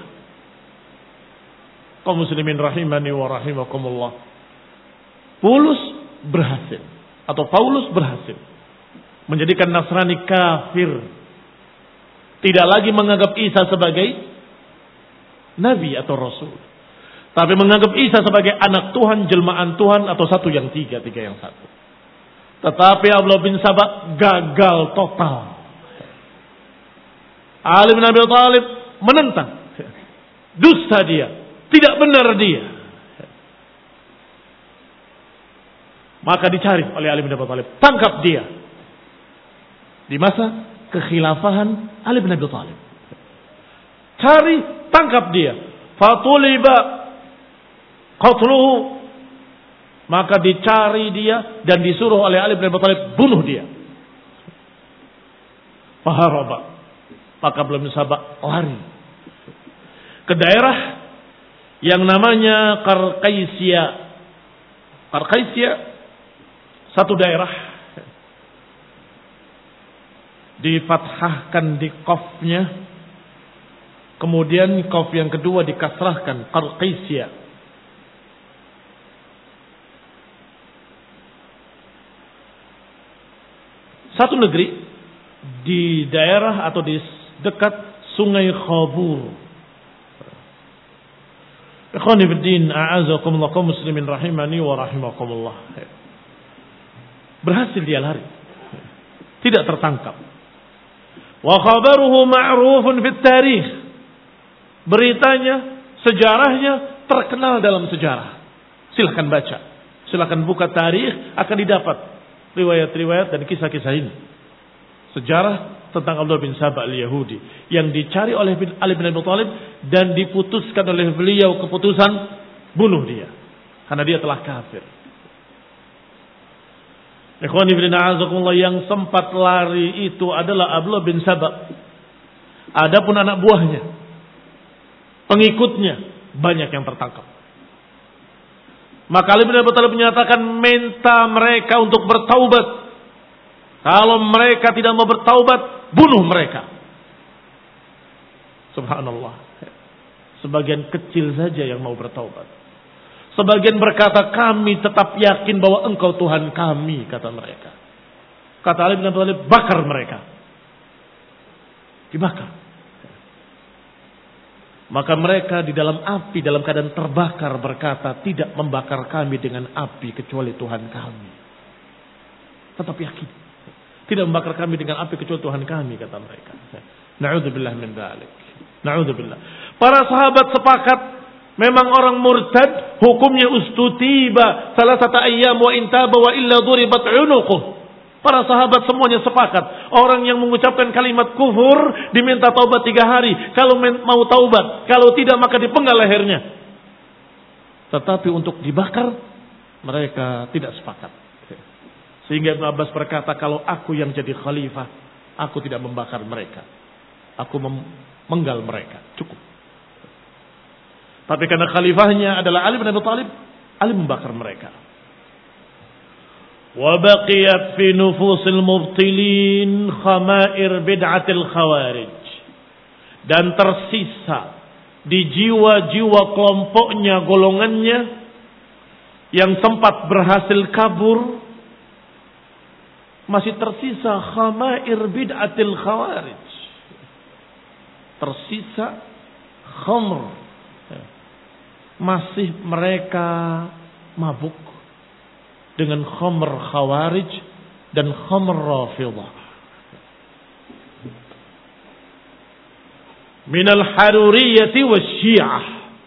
Kaum muslimin rahimani wa rahimakumullah. Paulus berhasil. Atau Paulus berhasil menjadikan Nasrani kafir. Tidak lagi menganggap Isa sebagai Nabi atau Rasul, tapi menganggap Isa sebagai anak Tuhan, jelmaan Tuhan, atau satu yang tiga, tiga yang satu. Tetapi Abdullah bin Saba gagal total. Ali bin Abi Thalib menentang. Dusta dia, tidak benar dia. Maka dicari oleh Ali bin Abi Thalib, tangkap dia. Di masa kekhilafahan Ali bin Abi Thalib, cari, tangkap dia. Fatuliba qatluhu, maka dicari dia dan disuruh oleh Ali bin Abi Thalib bunuh dia. Faharaba, maka belum sabar lari ke daerah yang namanya Qarqaisya. Qarqaisya satu daerah, difathahkan di qafnya, kemudian qaf yang kedua dikasrahkan, Qarqaisya. Satu negeri di daerah atau di dekat Sungai Khabur. Ikhwani fiddin, a'azakumullah, kaum muslimin rahimani wa rahimakumullah. Berhasil dia lari, tidak tertangkap. Wa khabaruhu ma'rufun fit tarikh. Beritanya, sejarahnya terkenal dalam sejarah. Silakan baca, silakan buka tarikh, akan didapat riwayat-riwayat dan kisah-kisah ini. Sejarah tentang Abdullah bin Sabah al-Yahudi yang dicari oleh Ali bin Abi Thalib dan diputuskan oleh beliau keputusan bunuh dia karena dia telah kafir. Ikhwani fillah azakumullah, yang sempat lari itu adalah Abdullah bin Sabah. Adapun anak buahnya, pengikutnya banyak yang tertangkap. Maka Ali bin Abi Thalib menyatakan minta mereka untuk bertaubat. Kalau mereka tidak mau bertaubat, bunuh mereka. Subhanallah. Sebagian kecil saja yang mau bertaubat. Sebagian berkata, kami tetap yakin bahwa engkau Tuhan kami, kata mereka. Kata Ali bin Abi Thalib, bakar mereka. Dibakar. Maka mereka di dalam api, dalam keadaan terbakar, berkata, tidak membakar kami dengan api kecuali Tuhan kami. Tetap yakin. Tidak membakar kami dengan api kecuali Tuhan kami, kata mereka. Na'udzubillah min dzalik. Na'udzubillah. Para sahabat sepakat, memang orang murtad hukumnya ustutiba salasata ayyam wa intaba wa illa duribat 'unuquh. Para sahabat semuanya sepakat, orang yang mengucapkan kalimat kufur diminta taubat tiga hari. Kalau mau taubat, kalau tidak maka dipenggal lehernya. Tetapi untuk dibakar mereka tidak sepakat. Sehingga Ibn Abbas berkata, kalau aku yang jadi khalifah, aku tidak membakar mereka. Aku memenggal mereka. Cukup. Tapi karena khalifahnya adalah Ali bin Abi Thalib, Ali membakar mereka. Wa baqiyat fi nufusil mubtilin khamair bid'atil khawarij. Dan tersisa di jiwa-jiwa kelompoknya, golongannya yang sempat berhasil kabur, masih tersisa khamair bid'atil khawarij. Tersisa khamr. Masih mereka mabuk dengan khamr khawarij dan khamr rafidah. Minal haruriyati wa syiah.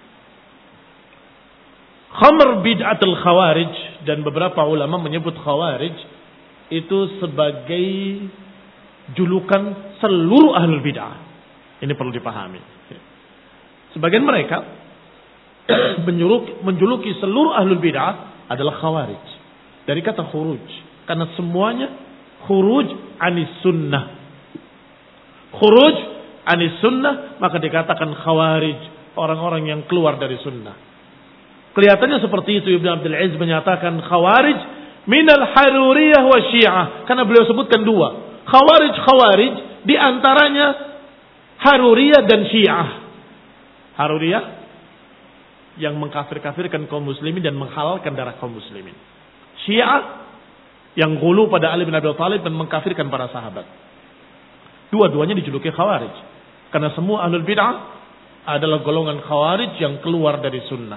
Khamr bid'atil khawarij, dan beberapa ulama menyebut khawarij itu sebagai julukan seluruh ahlul bid'ah. Ini perlu dipahami. Sebagian mereka menjuluki, menjuluki seluruh ahlul bid'ah adalah khawarij. Dari kata khuruj. Karena semuanya khuruj anis sunnah. Khuruj anis sunnah, maka dikatakan khawarij. Orang-orang yang keluar dari sunnah. Kelihatannya seperti itu. Ibn Abdul Aziz menyatakan khawarij minal haruriyah wa syiah. Karena beliau sebutkan dua. Khawarij-khawarij diantaranya haruriyah dan syiah. Haruriyah yang mengkafir-kafirkan kaum muslimin dan menghalalkan darah kaum muslimin. Syiah yang gulu pada Ali bin Abi Thalib dan mengkafirkan para sahabat. Dua-duanya dijuluki khawarij. Karena semua ahlul bid'ah adalah golongan khawarij yang keluar dari sunnah.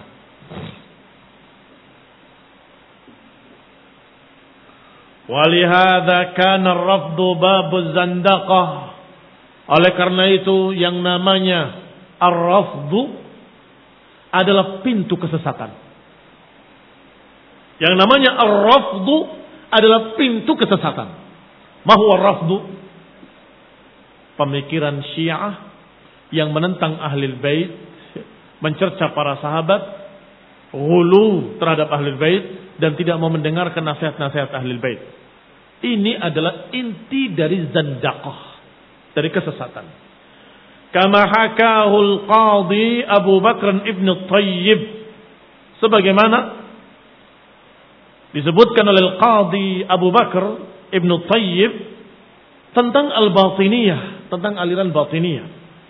Walihada kana ar-rafdu babuz zandaqah. Oleh karena itu yang namanya ar-rafdu adalah pintu kesesatan. Yang namanya ar-rafdu adalah pintu kesesatan. Ma huwa ar-rafdu? Pemikiran Syiah yang menentang ahlul bait, mencerca para sahabat, ghulu terhadap ahlul bait dan tidak mau mendengarkan nasihat-nasihat ahlul bait. Ini adalah inti dari zandaqah, dari kesesatan. Kama hakahul qadhi Abu Bakr ibn Tayyib, sebagaimana disebutkan oleh Qadhi Abu Bakr ibn Tayyib tentang al-batiniyah, tentang aliran batiniyah.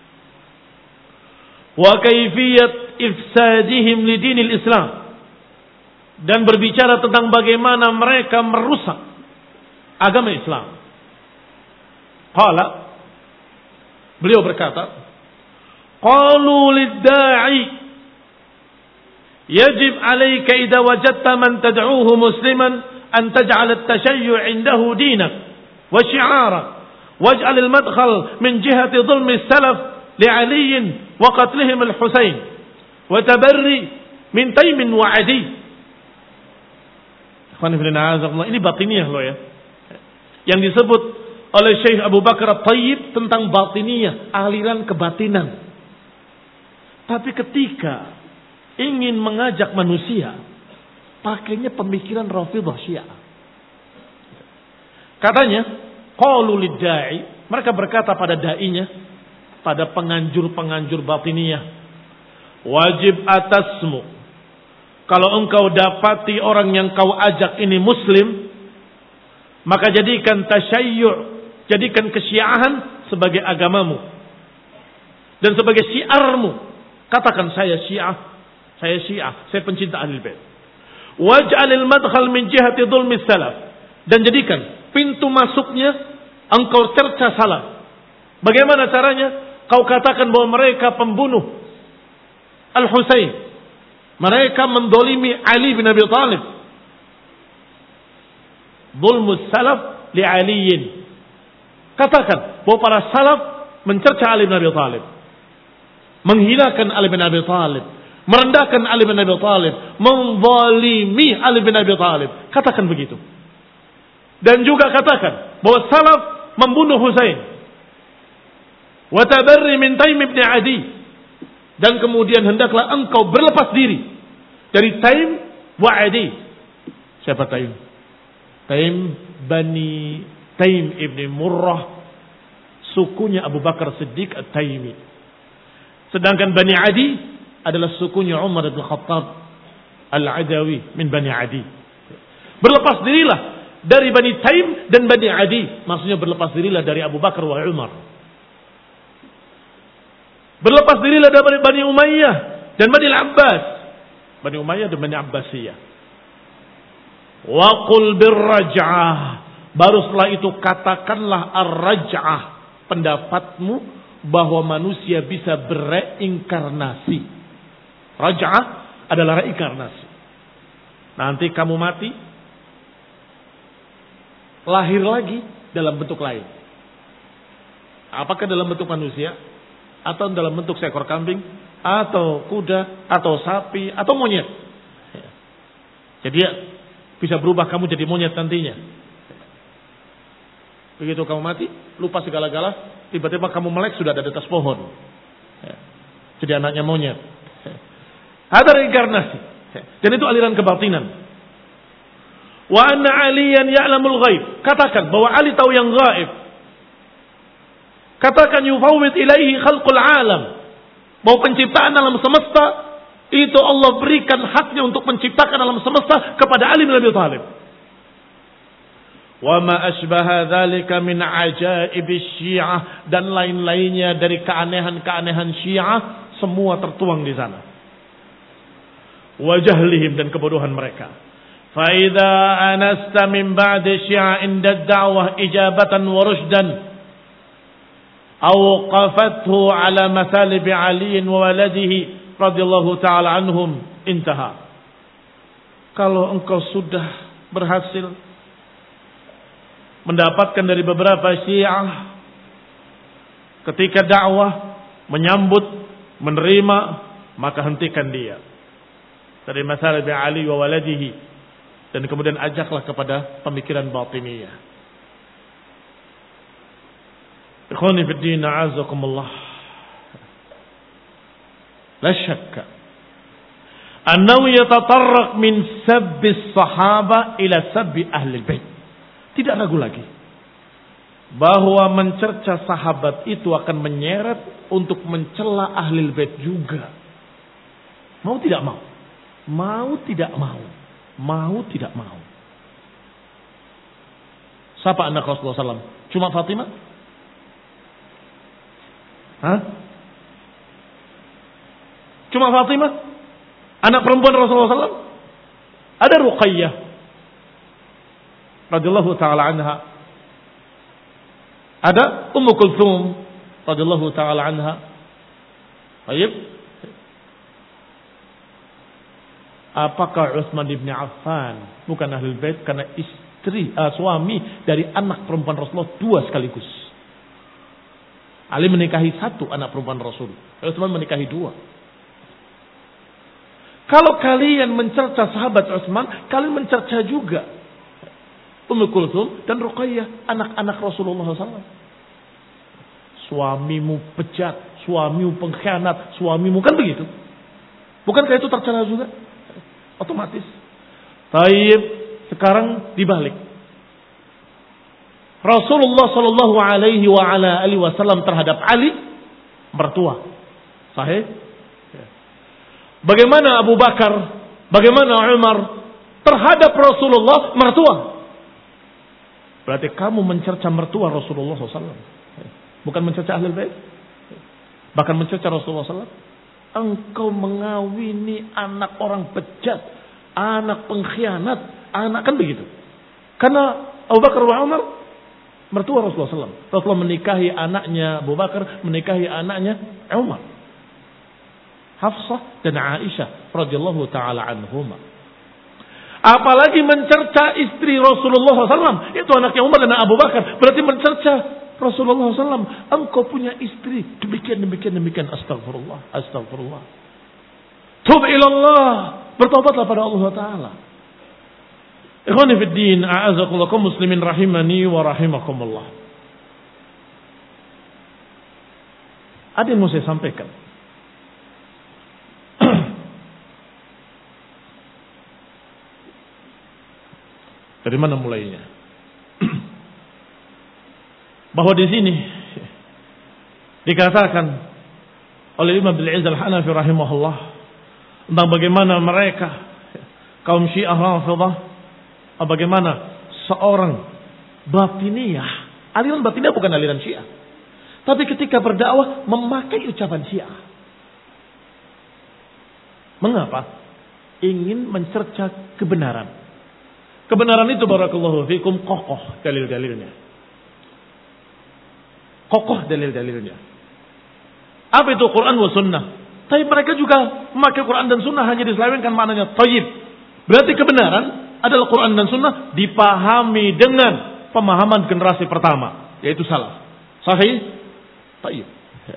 Wa kaifiyat ifsadihim li dinil Islam, dan berbicara tentang bagaimana mereka merusak agama Islam. Qala, beliau berkata, qalu lid-da'i yajib 'alayka idza wajadta man tad'uuhu musliman an taj'al at-tashayyu' 'indahu dinak wa shi'arak waj'al al-madkhal min jihati dhulmi as-salaf li'ali wa qatlihim al-Husain wa tabarri min Taym wa 'Adi. Ikhwan fillah, ini batiniyah loh ya. Yang disebut oleh Syekh Abu Bakar At-Tayyib tentang batiniyah, aliran kebatinan. Tapi ketika ingin mengajak manusia, pakainya pemikiran Rafidhah Syiah. Katanya, qalu lid-da'i, mereka berkata pada dai-nya, pada penganjur-penganjur batiniyah, wajib atasmu, kalau engkau dapati orang yang kau ajak ini muslim, maka jadikan tasyayyu', jadikan kesyiahan sebagai agamamu dan sebagai syiarmu. Katakan saya Syiah, saya Syiah, saya pencinta Ahlul Bait. Waj'alil madkhal min jihati dhulmis salaf, dan jadikan pintu masuknya engkau cerca salaf. Bagaimana caranya? Kau katakan bahwa mereka pembunuh Al-Husain, mereka mendolimi Ali bin Abi Thalib. Dhulmus salaf li Aliyin. Katakan bahwa para salaf mencerca Ali bin Abi Thalib, menghinakan Ali bin Abi Thalib, merendahkan Ali bin Abi Thalib, menzalimi Ali bin Abi Thalib. Katakan begitu. Dan juga katakan bahwa salaf membunuh Husain. Wa tabarri min Taim ibn Adi. Dan kemudian hendaklah engkau berlepas diri dari Taim wa Adi. Siapa Taim? Taim Bani Taim ibn Murrah, sukunya Abu Bakar Siddiq At-Taimi. Sedangkan Bani Adi adalah sukunya Umar bin Khattab Al-Adawi min Bani Adi. Berlepas dirilah dari Bani Taim dan Bani Adi. Maksudnya berlepas dirilah dari Abu Bakar wa Umar. Berlepas dirilah dari Bani Umayyah dan Bani Al-Abbas. Bani Umayyah dan Bani Abbasiyah. Wa qul birraj'ah. Baru setelah itu katakanlah ar-raj'ah, pendapatmu bahwa manusia bisa bereinkarnasi. Raj'ah adalah reinkarnasi. Nanti kamu mati, lahir lagi dalam bentuk lain. Apakah dalam bentuk manusia, atau dalam bentuk seekor kambing, atau kuda, atau sapi, atau monyet. Jadi bisa berubah kamu jadi monyet nantinya. Begitu kamu mati, lupa segala-gala, tiba-tiba kamu melek sudah ada di atas pohon. Jadi anaknya monyet. Ada reinkarnasi. Dan itu aliran kebatinan. Wa anna aliyan ya'lamul ghaib. Katakan bahwa Ali tahu yang gaib. Katakan yufawwid ilaihi khalqul alam. Bahwa penciptaan alam semesta itu Allah berikan haknya untuk menciptakan alam semesta kepada Ali bin Abi Thalib. Wa ma asbaha dzalika min ajaib Syiah, dan lain-lainnya dari keanehan-keanehan Syiah semua tertuang di sana. Wa jahlihim, dan kebodohan mereka. Fa idza anasta min ba'di Syiah inda da'wah ijabatan wa rushdan awqafathu ala masalib Ali wa waladihi radhiyallahu ta'ala anhum, intaha. Kalau engkau sudah berhasil mendapatkan dari beberapa Syiah ketika dakwah, menyambut, menerima, maka hentikan dia dari masalah bi Ali wa waladihi, dan kemudian ajaklah kepada pemikiran batiniyah. Ikhwani fid din, a'azakumullah. La syakka annahu yatatarraq min sabbi as-sahaba ila sabbi ahli al-bait. Tidak ragu lagi bahwa mencerca sahabat itu akan menyeret untuk mencela ahlul bait juga. Mau tidak mau. Mau tidak mau. Mau tidak mau. Siapa anak Rasulullah sallallahu alaihi wasallam? Cuma Fatimah? Hah? Cuma Fatimah? Anak perempuan Rasulullah sallallahu alaihi wasallam? Ada Ruqayyah radhiyallahu ta'ala anha. Ada Ummu Kulthum radhiyallahu ta'ala anha. Baik. Apakah Utsman bin Affan bukan ahlul bait karena istri uh, suami dari anak perempuan Rasulullah dua sekaligus? Ali menikahi satu anak perempuan Rasul, Utsman menikahi dua. Kalau kalian mencerca sahabat Utsman, kalian mencerca juga Ummu Kulthum dan Ruqayyah, anak-anak Rasulullah shallallahu alaihi wasallam. Suamimu bejat, suamimu pengkhianat, suamimu kan begitu. Bukankah itu tercela juga? Otomatis. Taib, sekarang dibalik. Rasulullah Shallallahu Alaihi wa ala alihi Wasallam terhadap Ali mertua, sahih. Bagaimana Abu Bakar, bagaimana Umar terhadap Rasulullah mertua? Berarti kamu mencerca mertua Rasulullah shallallahu alaihi wasallam, bukan mencerca Ahlul Bait, bahkan mencerca Rasulullah shallallahu alaihi wasallam. Engkau mengawini anak orang bejat, anak pengkhianat, anak kan begitu. Karena Abu Bakar wa Umar mertua Rasulullah shallallahu alaihi wasallam. Rasulullah menikahi anaknya Abu Bakar, menikahi anaknya Umar, Hafsah dan Aisyah radhiyallahu taala anhuma. Apalagi mencerca istri Rasulullah shallallahu alaihi wasallam, itu anaknya Umar dan Abu Bakar, berarti mencerca Rasulullah shallallahu alaihi wasallam. Engkau punya istri demikian demikian demikian. Astagfirullah, astagfirullah. Tub ilallah, bertobatlah pada Allah Taala. Ikhwani fid din, a'azakumullah kaum muslimin rahimani wa rahimakumullah. Ada yang mau saya sampaikan. Dari mana mulainya? Bahwa di sini dikatakan oleh Imam Abdul Aziz Al-Hanafi rahimahullah tentang bagaimana mereka kaum Syiah Rafidhah, bagaimana seorang batiniyah, aliran batiniyah bukan aliran Syiah, tapi ketika berdakwah memakai ucapan Syiah. Mengapa? Ingin mencerca kebenaran. Kebenaran itu barakallahu fikum kokoh dalil-dalilnya. Kokoh dalil-dalilnya. Apa itu Quran wa sunnah? Tapi mereka juga memakai Quran dan sunnah hanya diselewengkan maknanya thayyib. Berarti kebenaran adalah Quran dan sunnah dipahami dengan pemahaman generasi pertama, yaitu salaf. Sahih? Thayyib.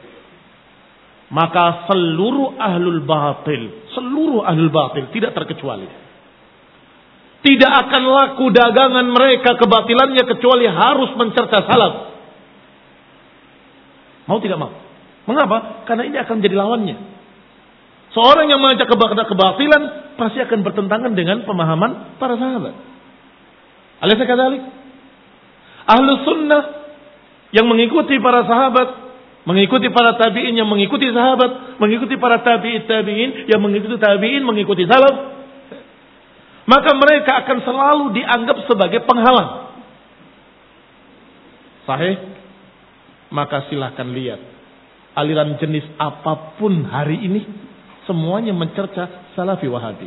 Maka seluruh ahlul batil, seluruh ahlul batil tidak terkecuali, tidak akan laku dagangan mereka kebatilannya kecuali harus mencerca salaf. Mau tidak mau. Mengapa? Karena ini akan menjadi lawannya. Seorang yang mengajak kebatilan pasti akan bertentangan dengan pemahaman para sahabat. Alaysa kadzalik? Ahlus sunnah yang mengikuti para sahabat, mengikuti para tabi'in yang mengikuti sahabat, mengikuti para tabi'in tabi'in yang mengikuti tabi'in mengikuti salaf, maka mereka akan selalu dianggap sebagai penghalang. Sahih? Maka silahkan lihat aliran jenis apapun hari ini semuanya mencerca salafi wahabi.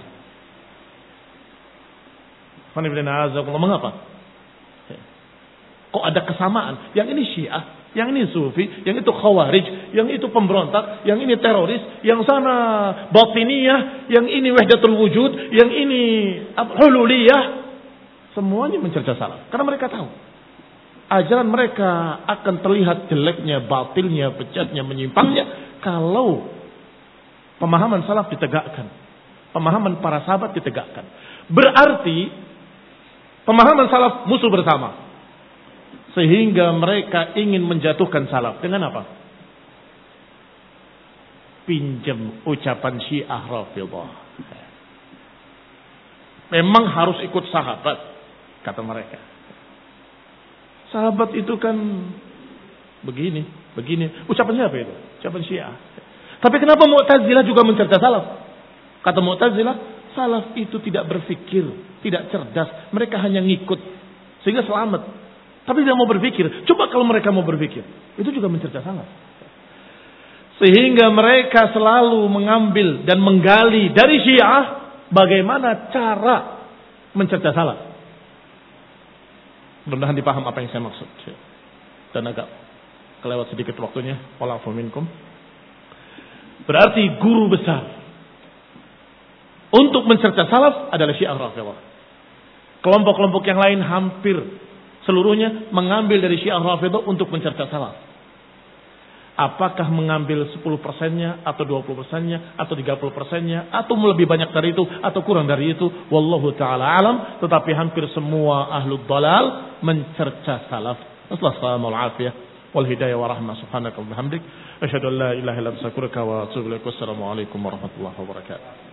Mengapa? Kok ada kesamaan? Yang ini Syiah, yang ini Sufi, yang itu Khawarij, yang itu pemberontak, yang ini teroris, yang sana batiniyah, yang ini wahdatul wujud, yang ini hululiyah. Semuanya mencerca salaf. Karena mereka tahu ajaran mereka akan terlihat jeleknya, batilnya, bejatnya, menyimpangnya kalau pemahaman salaf ditegakkan, pemahaman para sahabat ditegakkan. Berarti pemahaman salaf musuh bersama. Sehingga mereka ingin menjatuhkan salaf. Dengan apa? Pinjam ucapan Syiah Rafidhah. Memang harus ikut sahabat, kata mereka. Sahabat itu kan begini, begini. Ucapan siapa itu? Ucapan Syiah. Tapi kenapa Mu'tazilah juga mencerca salaf? Kata Mu'tazilah, salaf itu tidak berpikir, tidak cerdas. Mereka hanya ngikut. Sehingga selamat. Tapi tidak mau berpikir. Coba kalau mereka mau berpikir. Itu juga mencerca salaf. Sehingga mereka selalu mengambil dan menggali dari Syiah bagaimana cara mencerca salaf. Mudah-mudahan dipaham apa yang saya maksud. Dan agak kelewat sedikit waktunya. Wa'alafu minkum. Berarti guru besar untuk mencerca salaf adalah Syiah Rafidhah. Kelompok-kelompok yang lain hampir seluruhnya mengambil dari Syiah Rafidhah untuk mencerca salaf. Apakah mengambil sepuluh persennya atau dua puluh persennya atau tiga puluh persennya atau lebih banyak dari itu atau kurang dari itu, wallahu taala alam. Tetapi hampir semua ahlul dalal mencerca salaf. Assalamualaikum warahmatullahi wal hidayah wa rahmah subhanaka wa bihamdik asyhadu an la ilaha illa anta astaghfiruka wa atubu ilaik. Wassalamu alaikum warahmatullahi wabarakatuh.